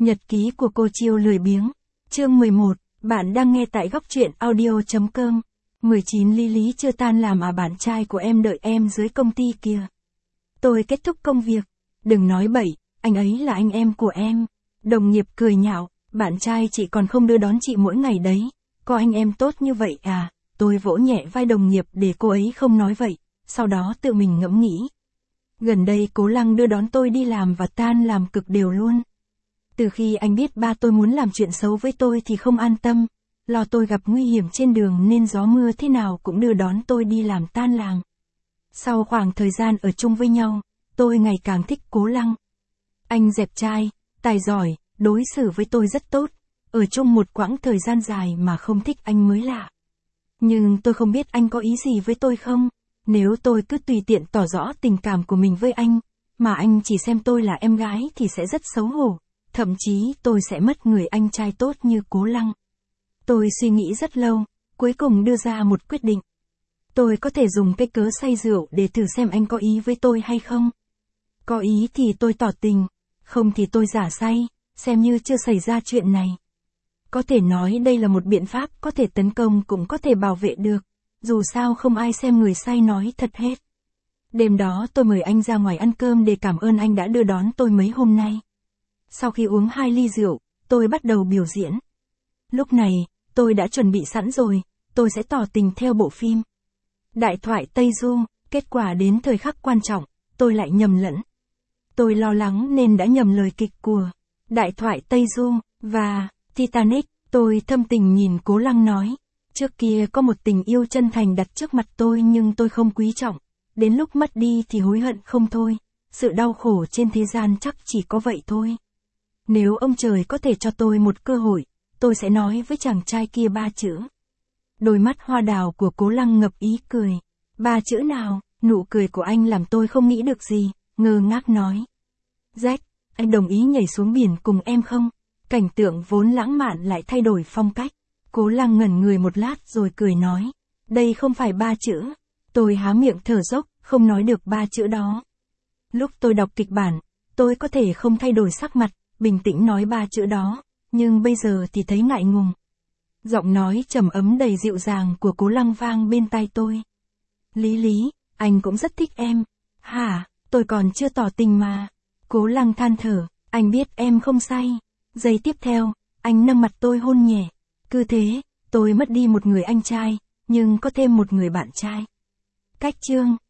Nhật ký của cô Chiêu lười biếng. Chương 11, bạn đang nghe tại góc truyện audio.com. 19 Lý chưa tan làm à, bạn trai của em đợi em dưới công ty kìa. Tôi kết thúc công việc. Đừng nói bậy, anh ấy là anh em của em. Đồng nghiệp cười nhạo, bạn trai chị còn không đưa đón chị mỗi ngày đấy. Có anh em tốt như vậy à? Tôi vỗ nhẹ vai đồng nghiệp để cô ấy không nói vậy, sau đó tự mình ngẫm nghĩ. Gần đây Cố Lăng đưa đón tôi đi làm và tan làm cực đều luôn. Từ khi anh biết ba tôi muốn làm chuyện xấu với tôi thì không an tâm, lo tôi gặp nguy hiểm trên đường nên gió mưa thế nào cũng đưa đón tôi đi làm tan làm. Sau khoảng thời gian ở chung với nhau, tôi ngày càng thích Cố Lăng. Anh dẹp trai, tài giỏi, đối xử với tôi rất tốt, ở chung một quãng thời gian dài mà không thích anh mới lạ. Nhưng tôi không biết anh có ý gì với tôi không, nếu tôi cứ tùy tiện tỏ rõ tình cảm của mình với anh, mà anh chỉ xem tôi là em gái thì sẽ rất xấu hổ, thậm chí tôi sẽ mất người anh trai tốt như Cố Lăng. Tôi suy nghĩ rất lâu, cuối cùng đưa ra một quyết định. Tôi có thể dùng cái cớ say rượu để thử xem anh có ý với tôi hay không. Có ý thì tôi tỏ tình, không thì tôi giả say, xem như chưa xảy ra chuyện này. Có thể nói đây là một biện pháp có thể tấn công cũng có thể bảo vệ được, dù sao không ai xem người say nói thật hết. Đêm đó tôi mời anh ra ngoài ăn cơm để cảm ơn anh đã đưa đón tôi mấy hôm nay. Sau khi uống 2 ly rượu, tôi bắt đầu biểu diễn. Lúc này, tôi đã chuẩn bị sẵn rồi, tôi sẽ tỏ tình theo bộ phim Đại thoại Tây Du. Kết quả đến thời khắc quan trọng, tôi lại nhầm lẫn. Tôi lo lắng nên đã nhầm lời kịch của Đại thoại Tây Du và Titanic. Tôi thâm tình nhìn Cố Lăng nói, trước kia có một tình yêu chân thành đặt trước mặt tôi nhưng tôi không quý trọng, đến lúc mất đi thì hối hận không thôi, sự đau khổ trên thế gian chắc chỉ có vậy thôi. Nếu ông trời có thể cho tôi một cơ hội, tôi sẽ nói với chàng trai kia 3 chữ. Đôi mắt hoa đào của Cố Lăng ngập ý cười. 3 chữ nào? Nụ cười của anh làm tôi không nghĩ được gì, ngơ ngác nói. Jack, anh đồng ý nhảy xuống biển cùng em không? Cảnh tượng vốn lãng mạn lại thay đổi phong cách. Cố Lăng ngẩn người một lát rồi cười nói. Đây không phải 3 chữ. Tôi há miệng thở dốc, không nói được 3 chữ đó. Lúc tôi đọc kịch bản, tôi có thể không thay đổi sắc mặt, bình tĩnh nói 3 chữ đó, nhưng bây giờ thì thấy ngại ngùng. Giọng nói trầm ấm đầy dịu dàng của Cố Lăng vang bên tai tôi. Lý, anh cũng rất thích em. Hả, tôi còn chưa tỏ tình mà. Cố Lăng than thở, anh biết em không say. Giây tiếp theo, anh nâng mặt tôi hôn nhẹ. Cứ thế, tôi mất đi một người anh trai, nhưng có thêm một người bạn trai. Cách chương